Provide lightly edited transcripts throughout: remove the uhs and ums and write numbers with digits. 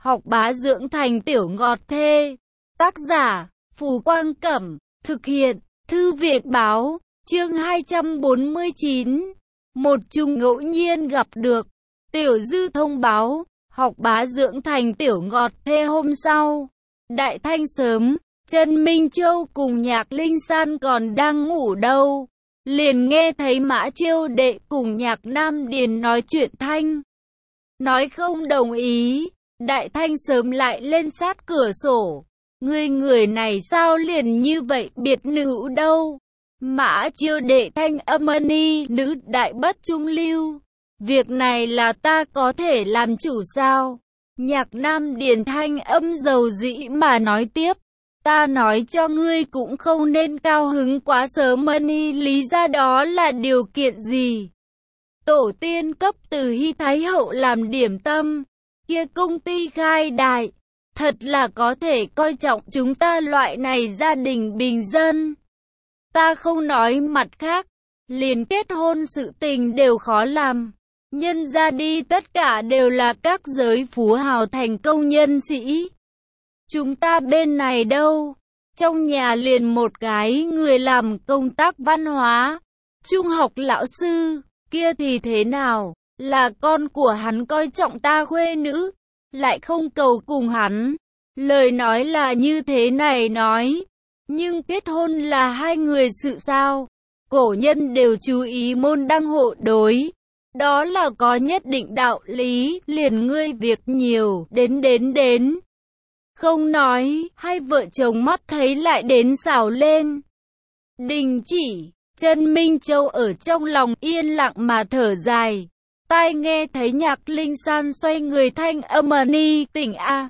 học bá dưỡng thành tiểu ngọt thê. Tác giả, Phù Quang Cẩm, thực hiện, Thư viện Báo, chương 249. Một chung ngẫu nhiên gặp được, Tiểu Dư thông báo, học bá dưỡng thành tiểu ngọt thê. Hôm sau, Đại Thanh sớm, Trần Minh Châu cùng Nhạc Linh San còn đang ngủ đâu, liền nghe thấy Mã Chiêu Đệ cùng Nhạc Nam Điền nói chuyện thanh. Nói không đồng ý, Đại Thanh sớm lại lên sát cửa sổ. Người này sao liền như vậy, biệt nữ đâu? Mã Chiêu Đệ thanh âm ni nữ đại bất trung lưu. Việc này là ta có thể làm chủ sao? Nhạc Nam Điền thanh âm dầu dĩ mà nói tiếp. Ta nói cho ngươi cũng không nên cao hứng quá sớm ni, lý ra đó là điều kiện gì? Tổ tiên cấp từ Hy Thái Hậu làm điểm tâm, kia công ty khai đại, thật là có thể coi trọng chúng ta loại này gia đình bình dân. Ta không nói mặt khác, liền kết hôn sự tình đều khó làm. Nhân ra đi tất cả đều là các giới phú hào thành công nhân sĩ. Chúng ta bên này đâu? Trong nhà liền một cái người làm công tác văn hóa, trung học lão sư, kia thì thế nào? Là con của hắn coi trọng ta khuê nữ, lại không cầu cùng hắn. Lời nói là như thế này nói, nhưng kết hôn là hai người sự sao? Cổ nhân đều chú ý môn đăng hộ đối, đó là có nhất định đạo lý. Liền ngươi việc nhiều, đến. Không nói, hai vợ chồng mắt thấy lại đến xảo lên. Đình chỉ, Trần Minh Châu ở trong lòng yên lặng mà thở dài. Tai nghe thấy Nhạc Linh San xoay người thanh âm ni tỉnh a.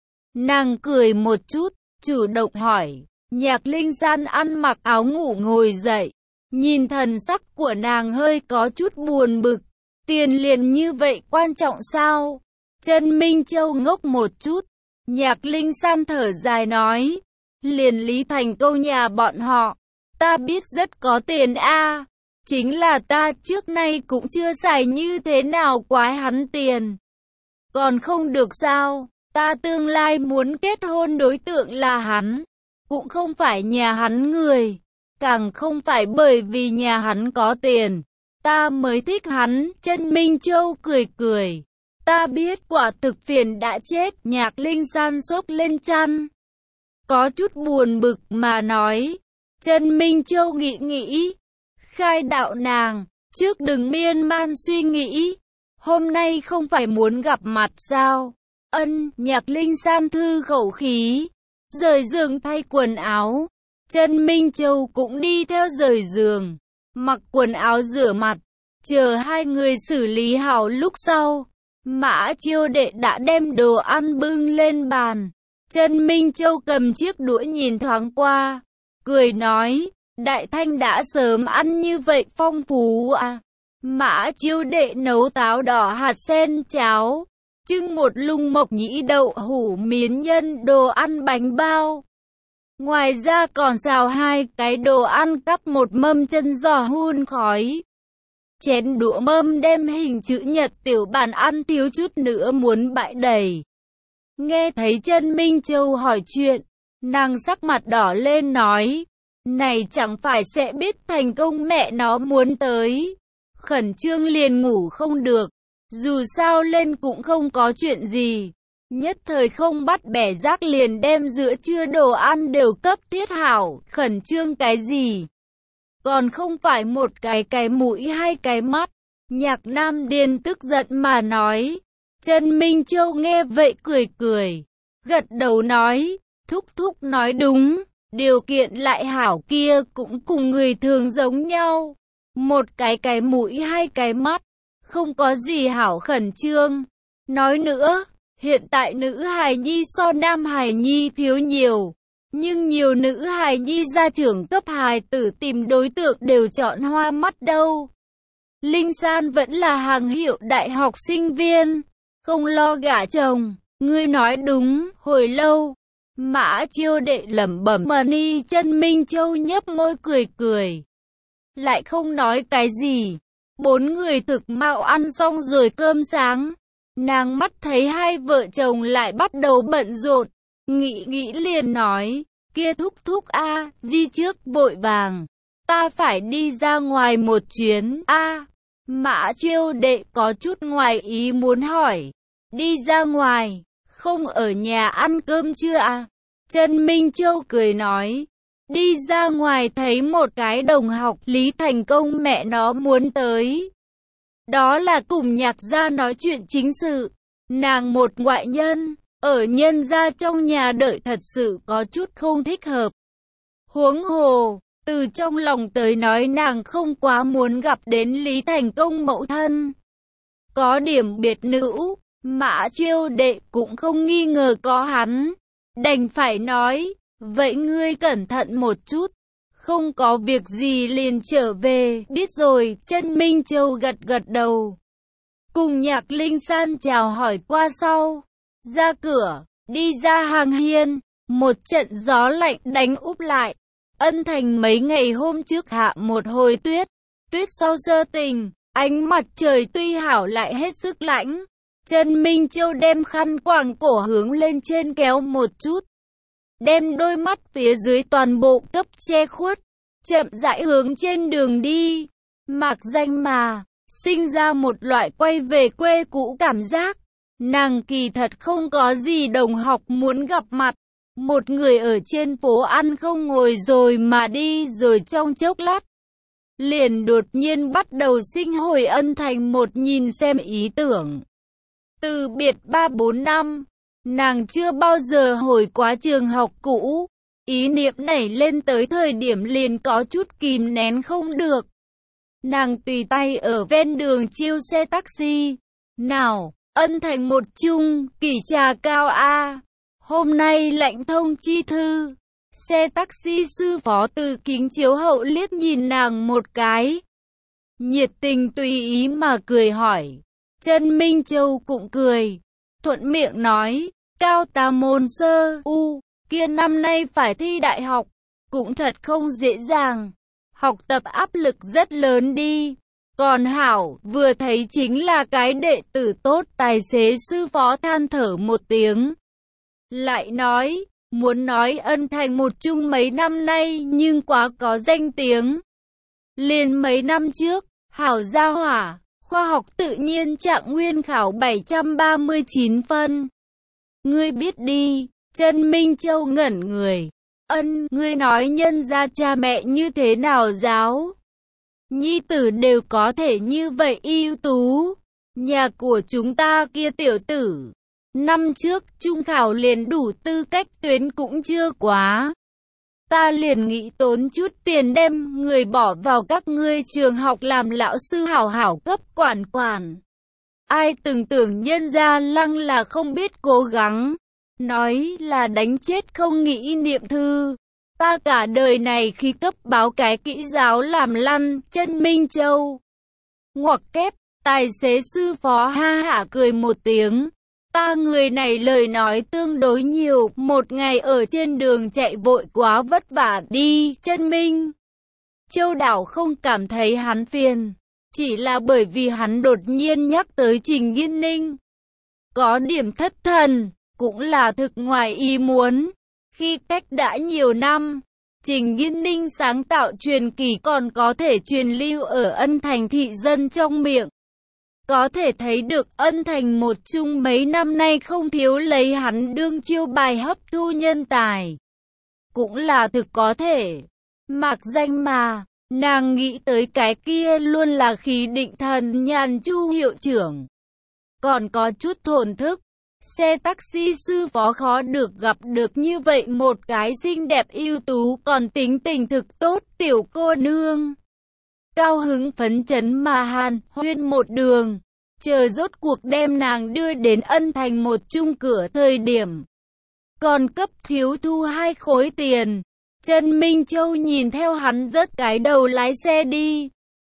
Nàng cười một chút, chủ động hỏi. Nhạc Linh San ăn mặc áo ngủ ngồi dậy, nhìn thần sắc của nàng hơi có chút buồn bực. Tiền liền như vậy quan trọng sao? Trần Minh Châu ngốc một chút. Nhạc Linh San thở dài nói, liền Lý Thành Câu nhà bọn họ, ta biết rất có tiền a, chính là ta trước nay cũng chưa xài như thế nào quái hắn tiền. Còn không được sao? Ta tương lai muốn kết hôn đối tượng là hắn, cũng không phải nhà hắn người, càng không phải bởi vì nhà hắn có tiền, ta mới thích hắn. Trần Minh Châu cười. Ta biết quả thực phiền đã chết. Nhạc Linh San xốc lên chăn, có chút buồn bực mà nói. Trần Minh Châu nghĩ, khai đạo nàng, trước đừng miên man suy nghĩ, hôm nay không phải muốn gặp mặt sao? Ân. Nhạc Linh San thư khẩu khí, rời giường thay quần áo. Trần Minh Châu cũng đi theo rời giường, mặc quần áo rửa mặt, chờ hai người xử lý hảo lúc sau. Mã Chiêu Đệ đã đem đồ ăn bưng lên bàn. Trần Minh Châu cầm chiếc đũa nhìn thoáng qua, cười nói, Đại Thanh đã sớm ăn như vậy phong phú à. Mã Chiêu Đệ nấu táo đỏ hạt sen cháo, trưng một lung mộc nhĩ đậu hũ miến nhân đồ ăn bánh bao. Ngoài ra còn xào hai cái đồ ăn cắp một mâm chân giò hun khói. Chén đũa mâm đem hình chữ nhật tiểu bàn ăn thiếu chút nữa muốn bãi đầy. Nghe thấy Trần Minh Châu hỏi chuyện, nàng sắc mặt đỏ lên nói, này chẳng phải sẽ biết thành công mẹ nó muốn tới. Khẩn trương liền ngủ không được, dù sao lên cũng không có chuyện gì. Nhất thời không bắt bẻ rác liền đem giữa trưa đồ ăn đều cấp thiết hảo, khẩn trương cái gì? Còn không phải một cái mũi hai cái mắt. Nhạc Nam Điền tức giận mà nói. Trần Minh Châu nghe vậy cười, gật đầu nói, thúc nói đúng, điều kiện lại hảo kia cũng cùng người thường giống nhau. Một cái mũi hai cái mắt, không có gì hảo khẩn trương. Nói nữa, hiện tại nữ hài nhi so nam hài nhi thiếu nhiều. Nhưng nhiều nữ hài nhi gia trưởng cấp hài tử tìm đối tượng đều chọn hoa mắt đâu. Linh San vẫn là hàng hiệu đại học sinh viên, không lo gả chồng. Ngươi nói đúng. Hồi lâu, Mã Chiêu Đệ lẩm bẩm mà ni. Trần Minh Châu nhấp môi cười, lại không nói cái gì. Bốn người thực mạo ăn xong rồi cơm sáng, Nàng mắt thấy hai vợ chồng lại bắt đầu bận rộn, nghĩ liền nói, kia thúc thúc a, di trước vội vàng, ta phải đi ra ngoài một chuyến a. Mã Chiêu đệ có chút ngoài ý muốn hỏi, đi ra ngoài, không ở nhà ăn cơm chưa à? Trần Minh Châu cười nói, đi ra ngoài thấy một cái đồng học Lý Thành Công mẹ nó muốn tới. Đó là cùng Nhạc gia nói chuyện chính sự, nàng một ngoại nhân, ở nhân gia trong nhà đợi thật sự có chút không thích hợp. Huống hồ, từ trong lòng tới nói nàng không quá muốn gặp đến Lý Thành Công mẫu thân. Có điểm biệt nữ, Mã Chiêu đệ cũng không nghi ngờ có hắn. Đành phải nói, vậy ngươi cẩn thận một chút, không có việc gì liền trở về, biết rồi. Trần Minh Châu gật gật đầu. Cùng Nhạc Linh San chào hỏi qua sau, ra cửa, đi ra hàng hiên, một trận gió lạnh đánh úp lại. Ân Thành mấy ngày hôm trước hạ một hồi tuyết, tuyết sau sơ tình, ánh mặt trời tuy hảo lại hết sức lạnh. Trần Minh Châu đem khăn quàng cổ hướng lên trên kéo một chút, đem đôi mắt phía dưới toàn bộ cấp che khuất, chậm rãi hướng trên đường đi. Mạc Danh mà, sinh ra một loại quay về quê cũ cảm giác. Nàng kỳ thật không có gì đồng học muốn gặp mặt. Một người ở trên phố ăn không ngồi rồi mà đi rồi trong chốc lát, liền đột nhiên bắt đầu sinh hồi Ân Thành một nhìn xem ý tưởng. Từ biệt 3-4 năm, nàng chưa bao giờ hồi quá trường học cũ. Ý niệm nảy lên tới thời điểm liền có chút kìm nén không được. Nàng tùy tay ở ven đường chiêu xe taxi. Nào, Ân Thành một chung, kỳ trà cao A. Hôm nay lãnh thông chi thư. Xe taxi sư phó từ kính chiếu hậu liếc nhìn nàng một cái, nhiệt tình tùy ý mà cười hỏi. Trần Minh Châu cũng cười, thuận miệng nói, cao tà môn sơ kia năm nay phải thi đại học, cũng thật không dễ dàng. Học tập áp lực rất lớn đi. Còn hảo, vừa thấy chính là cái đệ tử tốt. Tài xế sư phó than thở một tiếng, lại nói, muốn nói Ân Thành một chung mấy năm nay nhưng quá có danh tiếng. Liền mấy năm trước, hảo gia hỏa, khoa học tự nhiên trạng nguyên khảo 739 phân. Ngươi biết đi. Trần Minh Châu ngẩn người. Ngươi nói nhân gia cha mẹ như thế nào giáo? Nhi tử đều có thể như vậy ưu tú. Nhà của chúng ta kia tiểu tử, năm trước trung khảo liền đủ tư cách tuyến cũng chưa quá. Ta liền nghĩ tốn chút tiền đem người bỏ vào các ngươi trường học làm lão sư hảo hảo cấp quản quản. Ai từng tưởng nhân gia Lăng là không biết cố gắng, nói là đánh chết không nghĩ niệm thư. Ta cả đời này khi cấp báo cái kỹ giáo làm lăn. Trần Minh Châu ngoặc kép. Tài xế sư phó ha hả cười một tiếng. Ta người này lời nói tương đối nhiều, một ngày ở trên đường chạy vội quá vất vả đi. Trần Minh Châu đảo không cảm thấy hắn phiền, chỉ là bởi vì hắn đột nhiên nhắc tới Trình Nghiên Ninh, có điểm thất thần, cũng là thực ngoài ý muốn. Khi cách đã nhiều năm, Trình Nghiên Ninh sáng tạo truyền kỳ còn có thể truyền lưu ở Ân Thành thị dân trong miệng. Có thể thấy được Ân Thành một chung mấy năm nay không thiếu lấy hắn đương chiêu bài hấp thu nhân tài. Cũng là thực có thể. Mạc Danh mà, nàng nghĩ tới cái kia luôn là khí định thần nhàn Chu hiệu trưởng. Còn có chút thổn thức. Xe taxi sư phó khó được gặp được như vậy một cái xinh đẹp ưu tú còn tính tình thực tốt tiểu cô nương. Cao hứng phấn chấn mà hàn huyên một đường, chờ rốt cuộc đem nàng đưa đến Ân Thành một chung cửa thời điểm, còn cấp thiếu thu 2 khối tiền. Trần Minh Châu nhìn theo hắn rớt cái đầu lái xe đi,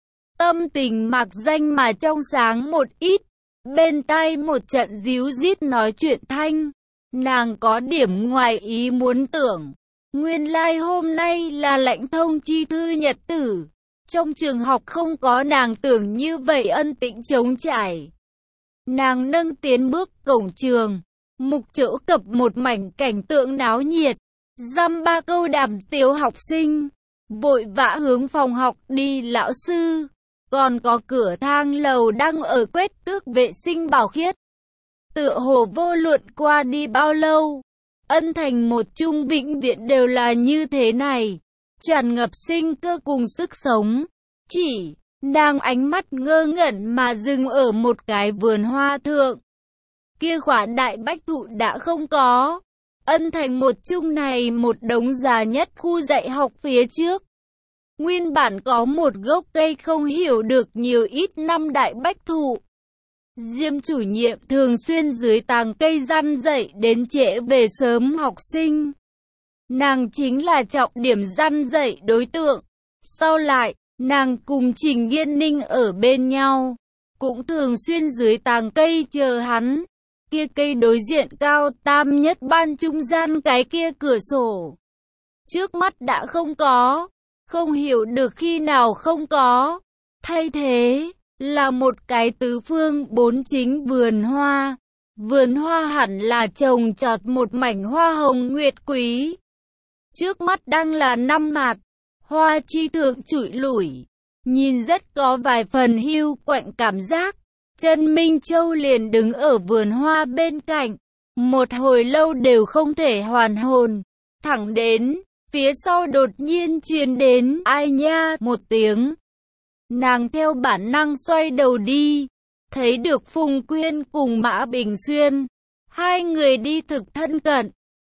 tâm tình Mạc Danh mà trong sáng một ít. Bên tai một trận díu dít nói chuyện thanh, nàng có điểm ngoài ý muốn tưởng, nguyên lai hôm nay là lãnh thông chi thư nhật tử. Trong trường học không có nàng tưởng như vậy ân tĩnh trống trải. Nàng nâng tiến bước cổng trường, mục chỗ cập một mảnh cảnh tượng náo nhiệt. Dăm ba câu đàm tiếu học sinh, vội vã hướng phòng học đi lão sư. Còn có cửa thang lầu đang ở quét tước vệ sinh bảo khiết. Tựa hồ vô luận qua đi bao lâu, Ân Thành một trung vĩnh viễn đều là như thế này, tràn ngập sinh cơ cùng sức sống. Chỉ, nàng ánh mắt ngơ ngẩn mà dừng ở một cái vườn hoa thượng. Kia khỏa đại bách thụ đã không có. Ân Thành một trung này một đống già nhất khu dạy học phía trước. Nguyên bản có một gốc cây không hiểu được nhiều ít năm đại bách thụ. Diêm chủ nhiệm thường xuyên dưới tàng cây răn dạy đến trễ về sớm học sinh. Nàng chính là trọng điểm răn dạy đối tượng. Sau lại, nàng cùng Trình Nghiên Ninh ở bên nhau, cũng thường xuyên dưới tàng cây chờ hắn. Kia cây đối diện cao tam nhất ban trung gian cái kia cửa sổ. Trước mắt đã không có, không hiểu được khi nào không có. Thay thế là một cái tứ phương bốn chính vườn hoa. Vườn hoa hẳn là trồng trọt một mảnh hoa hồng nguyệt quý. Trước mắt đang là năm mạt, hoa chi thượng trụi lủi, nhìn rất có vài phần hiu quạnh cảm giác. Trần Minh Châu liền đứng ở vườn hoa bên cạnh, một hồi lâu đều không thể hoàn hồn. Thẳng đến, phía sau đột nhiên truyền đến ai nha một tiếng. Nàng theo bản năng xoay đầu đi, thấy được Phùng Quyên cùng Mã Bình Xuyên. Hai người đi thực thân cận.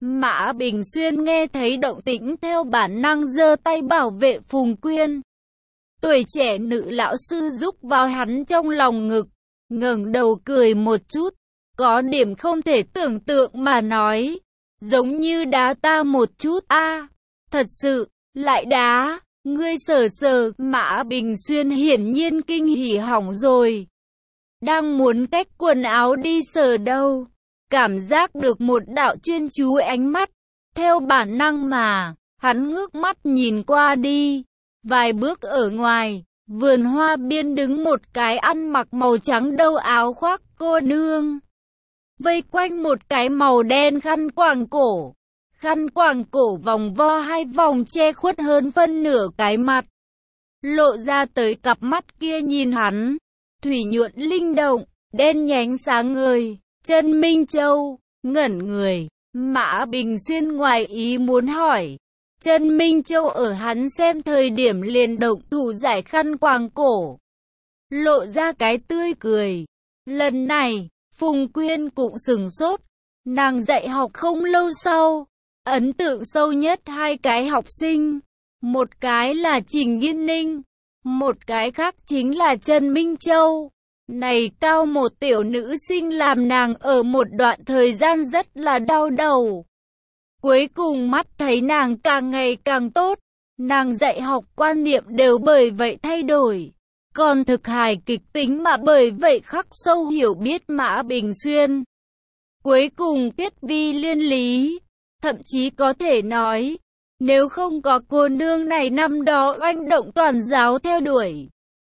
Mã Bình Xuyên nghe thấy động tĩnh theo bản năng giơ tay bảo vệ Phùng Quyên. Tuổi trẻ nữ lão sư rúc vào hắn trong lòng ngực, ngẩng đầu cười một chút, có điểm không thể tưởng tượng mà nói, giống như đá ta một chút a, thật sự, lại đá, ngươi sờ sờ. Mã Bình Xuyên hiển nhiên kinh hỉ hỏng rồi, đang muốn cách quần áo đi sờ đâu, cảm giác được một đạo chuyên chú ánh mắt, theo bản năng mà, hắn ngước mắt nhìn qua đi, vài bước ở ngoài. Vườn hoa biên đứng một cái ăn mặc màu trắng đâu áo khoác cô nương, vây quanh một cái màu đen khăn quàng cổ. Khăn quàng cổ vòng vo hai vòng che khuất hơn phân nửa cái mặt, lộ ra tới cặp mắt kia nhìn hắn, thủy nhuận linh động, đen nhánh sáng ngời. Trần Minh Châu ngẩn người, Mã Bình Xuyên ngoài ý muốn hỏi. Trần Minh Châu ở hắn xem thời điểm liền động thủ giải khăn quàng cổ, lộ ra cái tươi cười. Lần này, Phùng Quyên cũng sửng sốt, nàng dạy học không lâu sau, ấn tượng sâu nhất hai cái học sinh, một cái là Trình Nghiên Ninh, một cái khác chính là Trần Minh Châu. Này cao một tiểu nữ sinh làm nàng ở một đoạn thời gian rất là đau đầu. Cuối cùng mắt thấy nàng càng ngày càng tốt, nàng dạy học quan niệm đều bởi vậy thay đổi. Còn thực hài kịch tính mà bởi vậy khắc sâu hiểu biết Mã Bình Xuyên. Cuối cùng kết vi liên lý, thậm chí có thể nói, nếu không có cô nương này năm đó oanh động toàn giáo theo đuổi,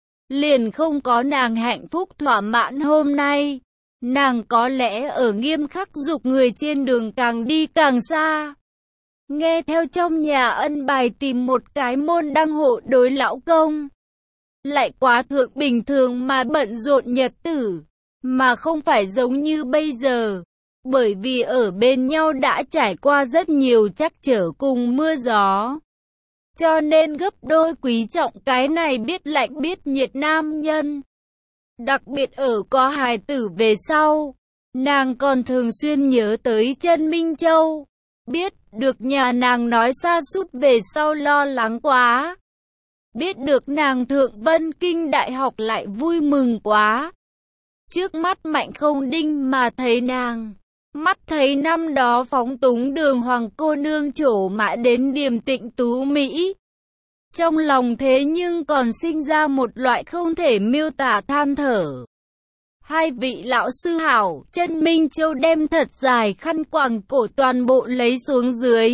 liền không có nàng hạnh phúc thỏa mãn hôm nay. Nàng có lẽ ở nghiêm khắc dục người trên đường càng đi càng xa. Nghe theo trong nhà ân bài tìm một cái môn đăng hộ đối lão công. Lại quá thượng bình thường mà bận rộn nhật tử, mà không phải giống như bây giờ. Bởi vì ở bên nhau đã trải qua rất nhiều trắc trở cùng mưa gió, cho nên gấp đôi quý trọng cái này biết lạnh biết nhiệt nam nhân. Đặc biệt ở có hài tử về sau, nàng còn thường xuyên nhớ tới Trần Minh Châu. Biết được nhà nàng nói sa sút về sau lo lắng quá. Biết được nàng thượng Vân Kinh Đại học lại vui mừng quá. Trước mắt Mạnh Không Đinh mà thấy nàng, mắt thấy năm đó phóng túng đường hoàng cô nương trổ mã đến điềm tịnh tú Mỹ. Trong lòng thế nhưng còn sinh ra một loại không thể miêu tả than thở. Hai vị lão sư hảo, Trần Minh Châu đem thật dài khăn quàng cổ toàn bộ lấy xuống dưới.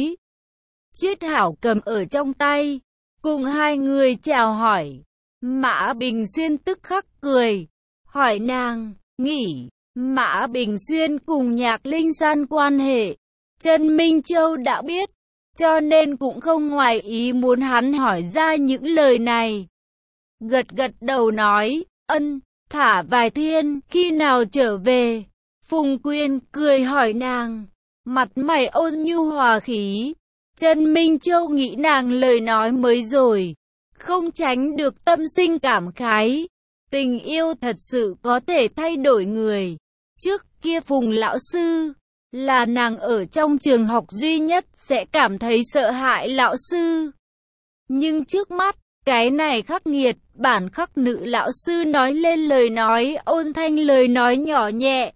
Chiết hảo cầm ở trong tay, cùng hai người chào hỏi. Mã Bình Xuyên tức khắc cười, hỏi nàng, nghỉ Mã Bình Xuyên cùng Nhạc Linh San quan hệ, Trần Minh Châu đã biết, cho nên cũng không ngoài ý muốn hắn hỏi ra những lời này. Gật gật đầu nói, ân, thả vài thiên, khi nào trở về? Phùng Quyên cười hỏi nàng, mặt mày ôn nhu hòa khí. Trần Minh Châu nghĩ nàng lời nói mới rồi, không tránh được tâm sinh cảm khái. Tình yêu thật sự có thể thay đổi người. Trước kia Phùng lão sư là nàng ở trong trường học duy nhất sẽ cảm thấy sợ hãi lão sư. Nhưng trước mắt, cái này khắc nghiệt, bản khắc nữ lão sư nói lên lời nói ôn thanh, lời nói nhỏ nhẹ.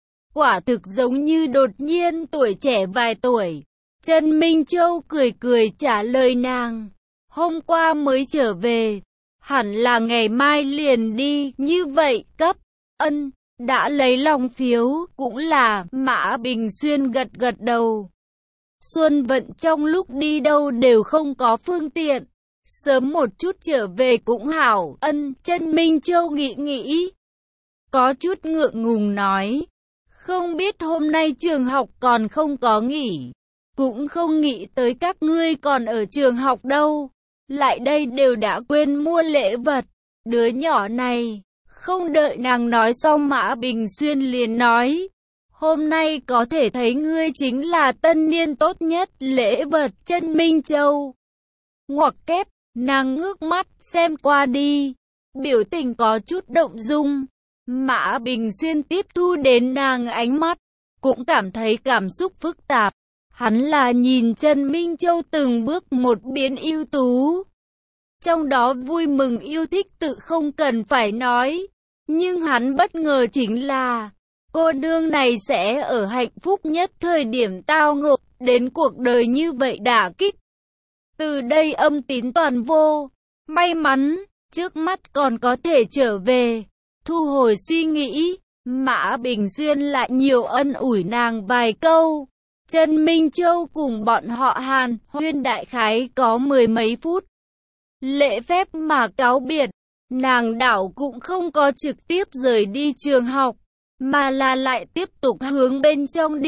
Quả thực giống như đột nhiên tuổi trẻ vài tuổi. Trần Minh Châu cười cười trả lời nàng, hôm qua mới trở về, hẳn là ngày mai liền đi, như vậy cấp, ân, đã lấy lòng phiếu, cũng là, Mã Bình Xuyên gật gật đầu. Xuân vận trong lúc đi đâu đều không có phương tiện, sớm một chút trở về cũng hảo, ân, Trần Minh Châu nghĩ nghĩ, có chút ngượng ngùng nói, không biết hôm nay trường học còn không có nghỉ, cũng không nghĩ tới các ngươi còn ở trường học đâu, lại đây đều đã quên mua lễ vật, đứa nhỏ này. Không đợi nàng nói xong Mã Bình Xuyên liền nói, hôm nay có thể thấy ngươi chính là tân niên tốt nhất, lễ vật. Trần Minh Châu ngoặc kép, nàng ngước mắt xem qua đi, biểu tình có chút động dung. Mã Bình Xuyên tiếp thu đến nàng ánh mắt, cũng cảm thấy cảm xúc phức tạp. Hắn là nhìn Trần Minh Châu từng bước một biến ưu tú. Trong đó vui mừng yêu thích tự không cần phải nói. Nhưng hắn bất ngờ chính là, cô nương này sẽ ở hạnh phúc nhất thời điểm tao ngộ, đến cuộc đời như vậy đả kích. Từ đây âm tín toàn vô, may mắn, trước mắt còn có thể trở về. Thu hồi suy nghĩ, Mã Bình Xuyên lại nhiều ân ủi nàng vài câu. Trần Minh Châu cùng bọn họ Hàn huyên đại khái có mười mấy phút. Lễ phép mà cáo biệt, nàng đảo cũng không có trực tiếp rời đi trường học, mà là lại tiếp tục hướng bên trong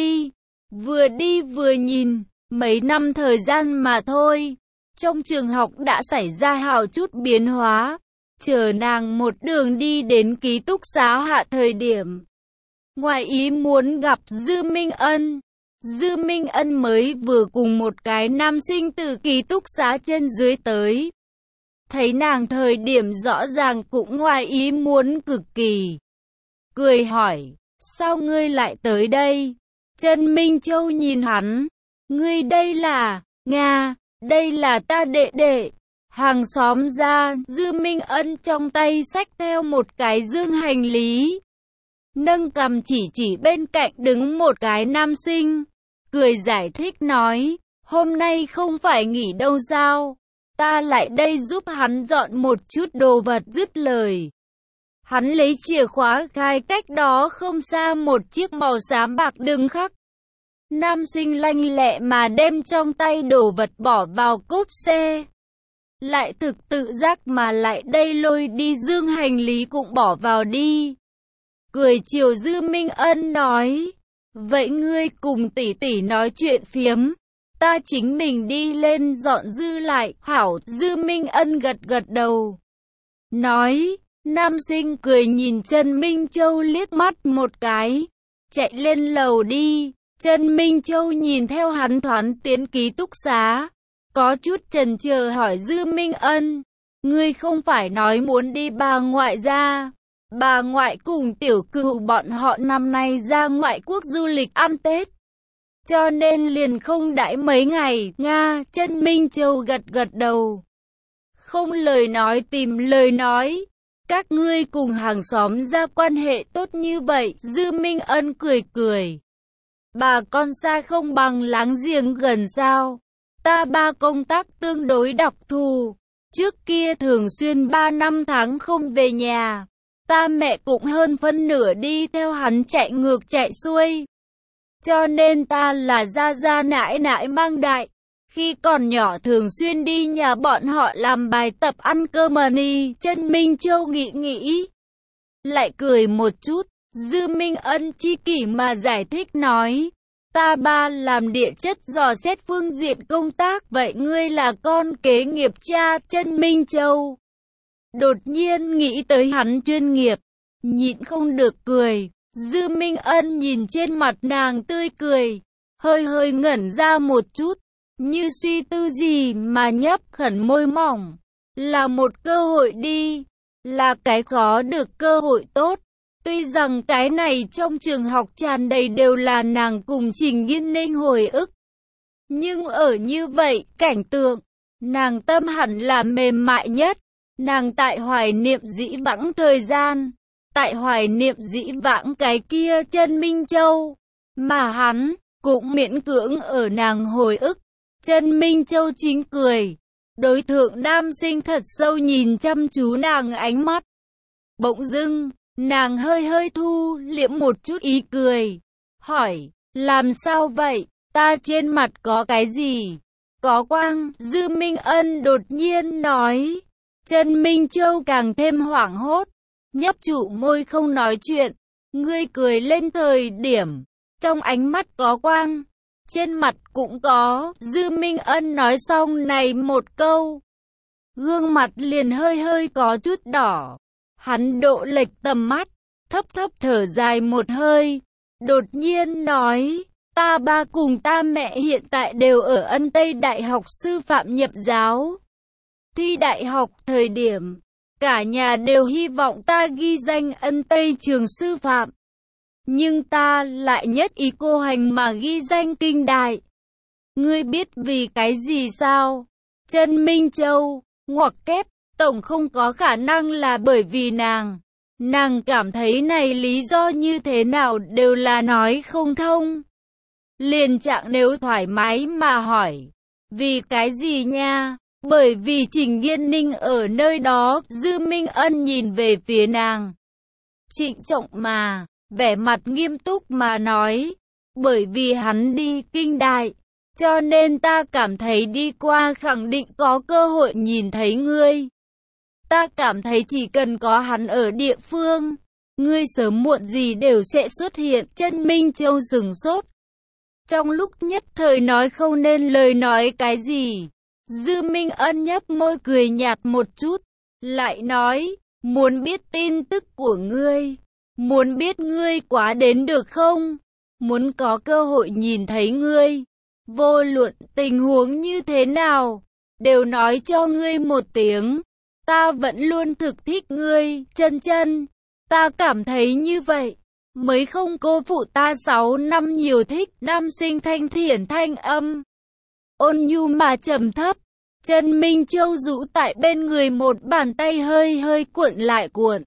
đi vừa nhìn, mấy năm thời gian mà thôi. Trong trường học đã xảy ra hào chút biến hóa, chờ nàng một đường đi đến ký túc xá hạ thời điểm. Ngoài ý muốn gặp Dư Minh Ân. Dư Minh Ân mới vừa cùng một cái nam sinh từ ký túc xá trên dưới tới. Thấy nàng thời điểm rõ ràng cũng ngoài ý muốn cực kỳ. Cười hỏi, sao ngươi lại tới đây? Trần Minh Châu nhìn hắn, ngươi đây là, Nga, đây là ta đệ đệ. Hàng xóm ra, Dư Minh Ân trong tay xách theo một cái dương hành lý. Nâng cằm chỉ bên cạnh đứng một cái nam sinh. Cười giải thích nói, hôm nay không phải nghỉ đâu sao? Ta lại đây giúp hắn dọn một chút đồ vật. Dứt lời, hắn lấy chìa khóa khai cách đó không xa một chiếc màu xám bạc đừng khắc. Nam sinh lanh lẹ mà đem trong tay đồ vật bỏ vào cốp xe. Lại thực tự giác mà lại đây lôi đi dương hành lý cũng bỏ vào đi. Cười chiều Dư Minh Ân nói, vậy ngươi cùng tỷ tỷ nói chuyện phiếm. Ta chính mình đi lên dọn dư lại, hảo. Dư Minh Ân gật gật đầu. Nói, nam sinh cười nhìn Trần Minh Châu liếc mắt một cái. Chạy lên lầu đi. Trần Minh Châu nhìn theo hắn thoáng tiến ký túc xá. Có chút chần chờ hỏi Dư Minh Ân. Ngươi không phải nói muốn đi bà ngoại ra. Bà ngoại cùng tiểu cựu bọn họ năm nay ra ngoại quốc du lịch ăn Tết. Cho nên liền không đãi mấy ngày, Nga. Trần Minh Châu gật gật đầu. Không lời nói tìm lời nói. Các ngươi cùng hàng xóm ra quan hệ tốt như vậy. Dư Minh Ân cười cười. Bà con xa không bằng láng giềng gần sao. Ta ba công tác tương đối đặc thù. Trước kia thường xuyên 3 năm tháng không về nhà. Ta mẹ cũng hơn phân nửa đi theo hắn chạy ngược chạy xuôi. Cho nên ta là gia nãi nãi mang đại. Khi còn nhỏ thường xuyên đi nhà bọn họ làm bài tập ăn cơm ni. Trần Minh Châu nghĩ nghĩ. Lại cười một chút. Dư Minh Ân chi kỷ mà giải thích nói, ta ba làm địa chất dò xét phương diện công tác, vậy ngươi là con kế nghiệp cha Chân Minh Châu. Đột nhiên nghĩ tới hắn chuyên nghiệp, nhịn không được cười. Dư Minh Ân nhìn trên mặt nàng tươi cười, hơi hơi ngẩn ra một chút, như suy tư gì mà nhấp khẩn môi mỏng. Là một cơ hội đi, là cái khó được cơ hội tốt. Tuy rằng cái này trong trường học tràn đầy đều là nàng cùng Trình Nghiên Ninh hồi ức, nhưng ở như vậy cảnh tượng, nàng tâm hẳn là mềm mại nhất. Nàng tại hoài niệm dĩ vãng thời gian, tại hoài niệm dĩ vãng cái kia Chân Minh Châu, mà hắn cũng miễn cưỡng ở nàng hồi ức. Chân Minh Châu chính cười, đối tượng nam sinh thật sâu nhìn chăm chú nàng ánh mắt. Bỗng dưng, nàng hơi hơi thu liễm một chút ý cười, hỏi, làm sao vậy, ta trên mặt có cái gì? Có quang, Dư Minh Ân đột nhiên nói. Chân Minh Châu càng thêm hoảng hốt, nhấp trụ môi không nói chuyện. Ngươi cười lên thời điểm, trong ánh mắt có quang, trên mặt cũng có. Dư Minh Ân nói xong này một câu, gương mặt liền hơi hơi có chút đỏ. Hắn độ lệch tầm mắt, thấp thấp thở dài một hơi, đột nhiên nói, ta ba cùng ta mẹ hiện tại đều ở Ân Tây Đại học Sư phạm nhập giáo. Thi đại học thời điểm, cả nhà đều hy vọng ta ghi danh Ân Tây trường sư phạm. Nhưng ta lại nhất ý cô hành mà ghi danh Kinh Đại. Ngươi biết vì cái gì sao? Chân Minh Châu, ngoặc kép, tổng không có khả năng là bởi vì nàng. Nàng cảm thấy này lý do như thế nào đều là nói không thông. Liền trạng nếu thoải mái mà hỏi, vì cái gì nha? Bởi vì Trình Nghiên Ninh ở nơi đó. Dư Minh Ân nhìn về phía nàng, trịnh trọng mà, vẻ mặt nghiêm túc mà nói, bởi vì hắn đi Kinh Đại, cho nên ta cảm thấy đi qua khẳng định có cơ hội nhìn thấy ngươi. Ta cảm thấy chỉ cần có hắn ở địa phương, ngươi sớm muộn gì đều sẽ xuất hiện. Chân Minh Châu sửng sốt, trong lúc nhất thời nói không nên lời nói cái gì. Dư Minh Ân nhấp môi cười nhạt một chút, lại nói, muốn biết tin tức của ngươi, muốn biết ngươi quá đến được không, muốn có cơ hội nhìn thấy ngươi, vô luận tình huống như thế nào, đều nói cho ngươi một tiếng, ta vẫn luôn thực thích ngươi. Chân Chân, ta cảm thấy như vậy, mới không cô phụ ta 6 năm nhiều thích. Nam sinh thanh thiển thanh âm, ôn nhu mà trầm thấp. Chân Minh Châu rũ tại bên người, một bàn tay hơi hơi cuộn lại cuộn.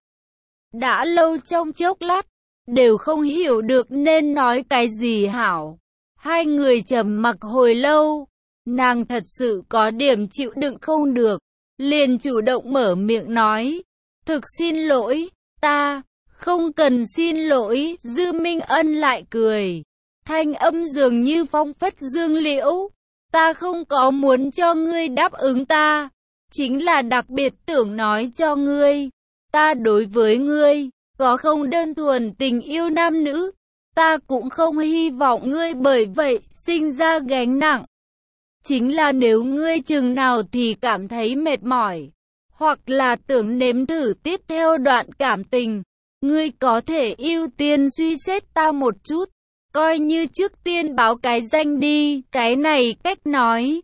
Đã lâu trong chốc lát, đều không hiểu được nên nói cái gì hảo. Hai người trầm mặc hồi lâu, nàng thật sự có điểm chịu đựng không được, liền chủ động mở miệng nói, thực xin lỗi, ta, không cần xin lỗi. Dư Minh Ân lại cười, thanh âm dường như phong phất dương liễu. Ta không có muốn cho ngươi đáp ứng ta, chính là đặc biệt tưởng nói cho ngươi, ta đối với ngươi, có không đơn thuần tình yêu nam nữ, ta cũng không hy vọng ngươi bởi vậy sinh ra gánh nặng. Chính là nếu ngươi chừng nào thì cảm thấy mệt mỏi, hoặc là tưởng nếm thử tiếp theo đoạn cảm tình, ngươi có thể ưu tiên suy xét ta một chút. Coi như trước tiên báo cái danh đi, cái này cách nói.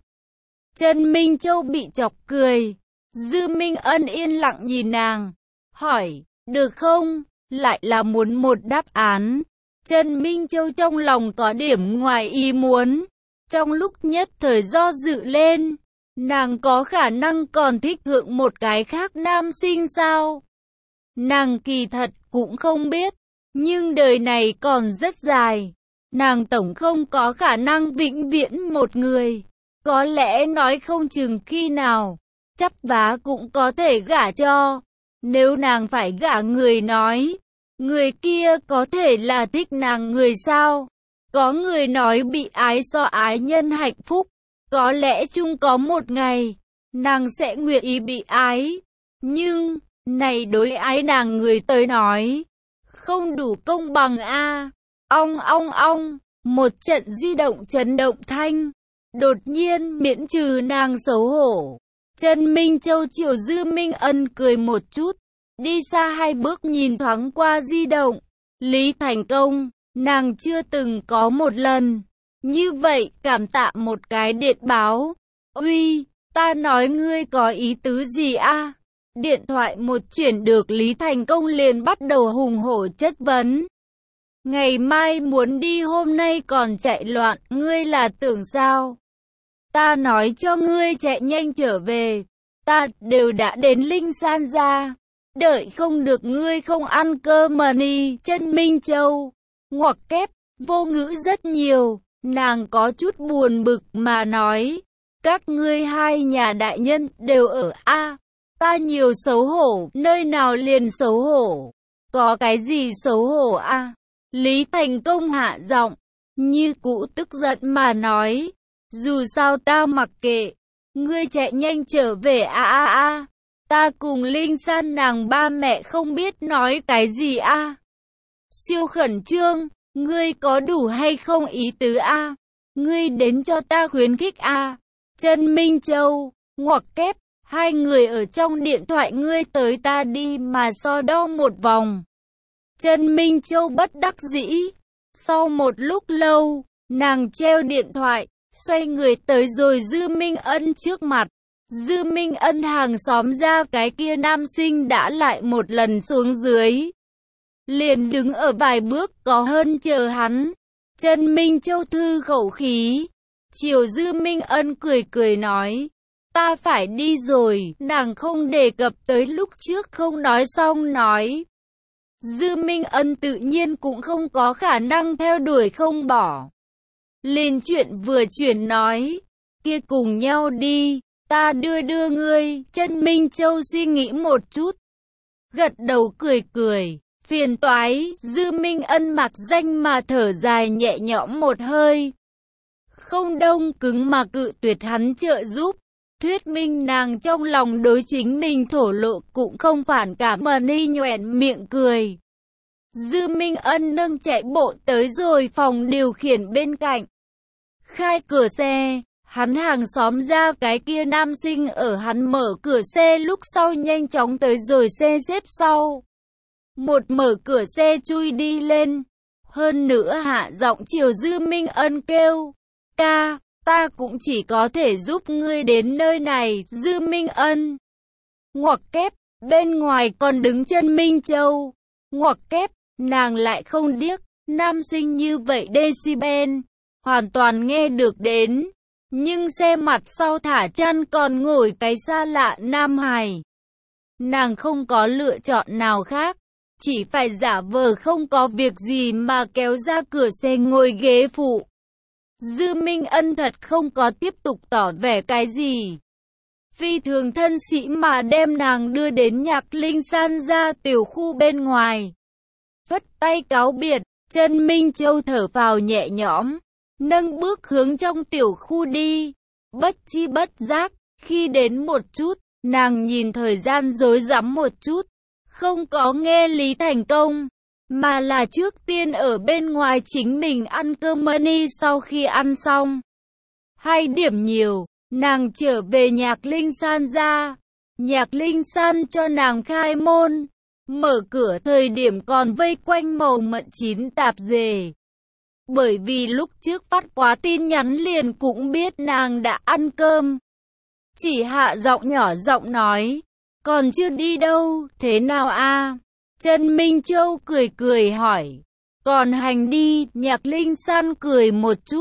Chân Minh Châu bị chọc cười. Dư Minh Ân yên lặng nhìn nàng, hỏi, được không? Lại là muốn một đáp án. Chân Minh Châu trong lòng có điểm ngoài ý muốn. Trong lúc nhất thời do dự lên, nàng có khả năng còn thích thượng một cái khác nam sinh sao? Nàng kỳ thật cũng không biết, nhưng đời này còn rất dài. Nàng tổng không có khả năng vĩnh viễn một người, có lẽ nói không chừng khi nào, chắp vá cũng có thể gả cho. Nếu nàng phải gả người nói, người kia có thể là thích nàng người sao? Có người nói bị ái so ái nhân hạnh phúc, có lẽ chung có một ngày, nàng sẽ nguyện ý bị ái. Nhưng, này đối ái nàng người tới nói, không đủ công bằng a. Ong ong ong, một trận di động chấn động thanh. Đột nhiên miễn trừ nàng xấu hổ. Trần Minh Châu chiều Dư Minh Ân cười một chút, đi xa 2 bước nhìn thoáng qua di động. Lý Thành Công, nàng chưa từng có một lần như vậy cảm tạ một cái điện báo. Uy, ta nói ngươi có ý tứ gì a? Điện thoại một chuyển được, Lý Thành Công liền bắt đầu hùng hổ chất vấn. Ngày mai muốn đi, hôm nay còn chạy loạn, ngươi là tưởng sao? Ta nói cho ngươi chạy nhanh trở về, ta đều đã đến Linh San gia, đợi không được ngươi không ăn cơm mà đi. Trần Minh Châu ngoặc kép, vô ngữ rất nhiều, nàng có chút buồn bực mà nói, các ngươi hai nhà đại nhân đều ở a. Ta nhiều xấu hổ, nơi nào liền xấu hổ, có cái gì xấu hổ a? Lý Thành Công hạ giọng, như cũ tức giận mà nói, dù sao ta mặc kệ, ngươi chạy nhanh trở về a. Ta cùng Linh San nàng ba mẹ không biết nói cái gì a. Siêu khẩn trương, ngươi có đủ hay không ý tứ a? Ngươi đến cho ta khuyến khích a. Trần Minh Châu ngoặc kép, 2 người ở trong điện thoại ngươi tới ta đi mà so đo một vòng. Trần Minh Châu bất đắc dĩ. Sau một lúc lâu, nàng treo điện thoại, xoay người tới rồi Dư Minh Ân trước mặt. Dư Minh Ân hàng xóm ra cái kia nam sinh đã lại một lần xuống dưới, liền đứng ở vài bước có hơn chờ hắn. Trần Minh Châu thư khẩu khí, chiều Dư Minh Ân cười cười nói, ta phải đi rồi. Nàng không đề cập tới lúc trước không nói xong nói. Dư Minh Ân tự nhiên cũng không có khả năng theo đuổi không bỏ. Liền chuyện vừa chuyển nói, kia cùng nhau đi, ta đưa ngươi. Trần Minh Châu suy nghĩ một chút, gật đầu cười cười, phiền toái. Dư Minh Ân mặc danh mà thở dài nhẹ nhõm một hơi, không đông cứng mà cự tuyệt hắn trợ giúp. Thuyết minh nàng trong lòng đối chính mình thổ lộ cũng không phản cảm mà ni nhoẻn miệng cười. Dư Minh Ân nâng chạy bộ tới rồi phòng điều khiển bên cạnh. Khai cửa xe, hắn hàng xóm ra cái kia nam sinh ở hắn mở cửa xe lúc sau nhanh chóng tới rồi xe xếp sau. Một mở cửa xe chui đi lên, hơn nữa hạ giọng chiều Dư Minh Ân kêu, ca, ta cũng chỉ có thể giúp ngươi đến nơi này. Dư Minh Ân ngoặc kép, bên ngoài còn đứng Trần Minh Châu ngoặc kép, nàng lại không điếc, nam sinh như vậy decibel hoàn toàn nghe được đến, nhưng xe mặt sau thả chăn còn ngồi cái xa lạ nam hài. Nàng không có lựa chọn nào khác, chỉ phải giả vờ không có việc gì mà kéo ra cửa xe ngồi ghế phụ. Dư Minh Ân thật không có tiếp tục tỏ vẻ cái gì, phi thường thân sĩ mà đem nàng đưa đến Nhạc Linh San ra tiểu khu bên ngoài. Vất tay cáo biệt, Trần Minh Châu thở phào nhẹ nhõm, nâng bước hướng trong tiểu khu đi. Bất chi bất giác, khi đến một chút, nàng nhìn thời gian rối rắm một chút, không có nghe Lý Thành Công, mà là trước tiên ở bên ngoài chính mình ăn cơm money. Sau khi ăn xong 2 điểm nhiều, nàng trở về Nhạc Linh San ra. Nhạc Linh San cho nàng khai môn, mở cửa thời điểm còn vây quanh màu mận chín tạp dề. Bởi vì lúc trước phát quá tin nhắn liền cũng biết nàng đã ăn cơm. Chỉ hạ giọng nhỏ giọng nói, còn chưa đi đâu, thế nào a? Trần Minh Châu cười cười hỏi, còn hành đi. Nhạc Linh San cười một chút,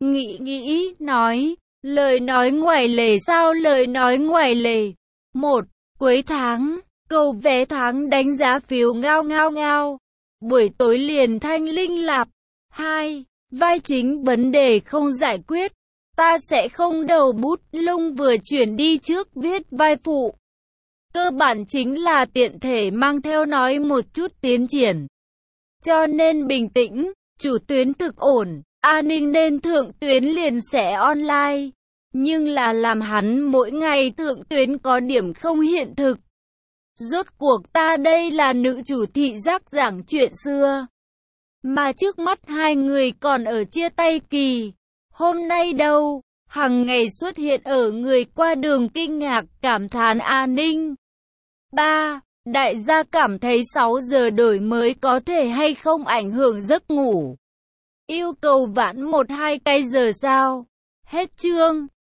nghĩ nói, lời nói ngoài lề sao? Lời nói ngoài lề. 1. Cuối tháng, cầu vé tháng đánh giá phiếu ngao. Buổi tối liền thanh linh lạp. 2. Vai chính vấn đề không giải quyết, ta sẽ không đầu bút lông vừa chuyển đi trước viết vai phụ. Cơ bản chính là tiện thể mang theo nói một chút tiến triển. Cho nên bình tĩnh, chủ tuyến thực ổn, an ninh nên thượng tuyến liền sẽ online. Nhưng là làm hắn mỗi ngày thượng tuyến có điểm không hiện thực. Rốt cuộc ta đây là nữ chủ thị giác giảng chuyện xưa. Mà trước mắt hai người còn ở chia tay kỳ. Hôm nay đâu, hằng ngày xuất hiện ở người qua đường kinh ngạc cảm thán an ninh. 3. Đại gia cảm thấy 6 giờ đổi mới có thể hay không ảnh hưởng giấc ngủ. Yêu cầu vãn 1-2 cái giờ sao? Hết chương.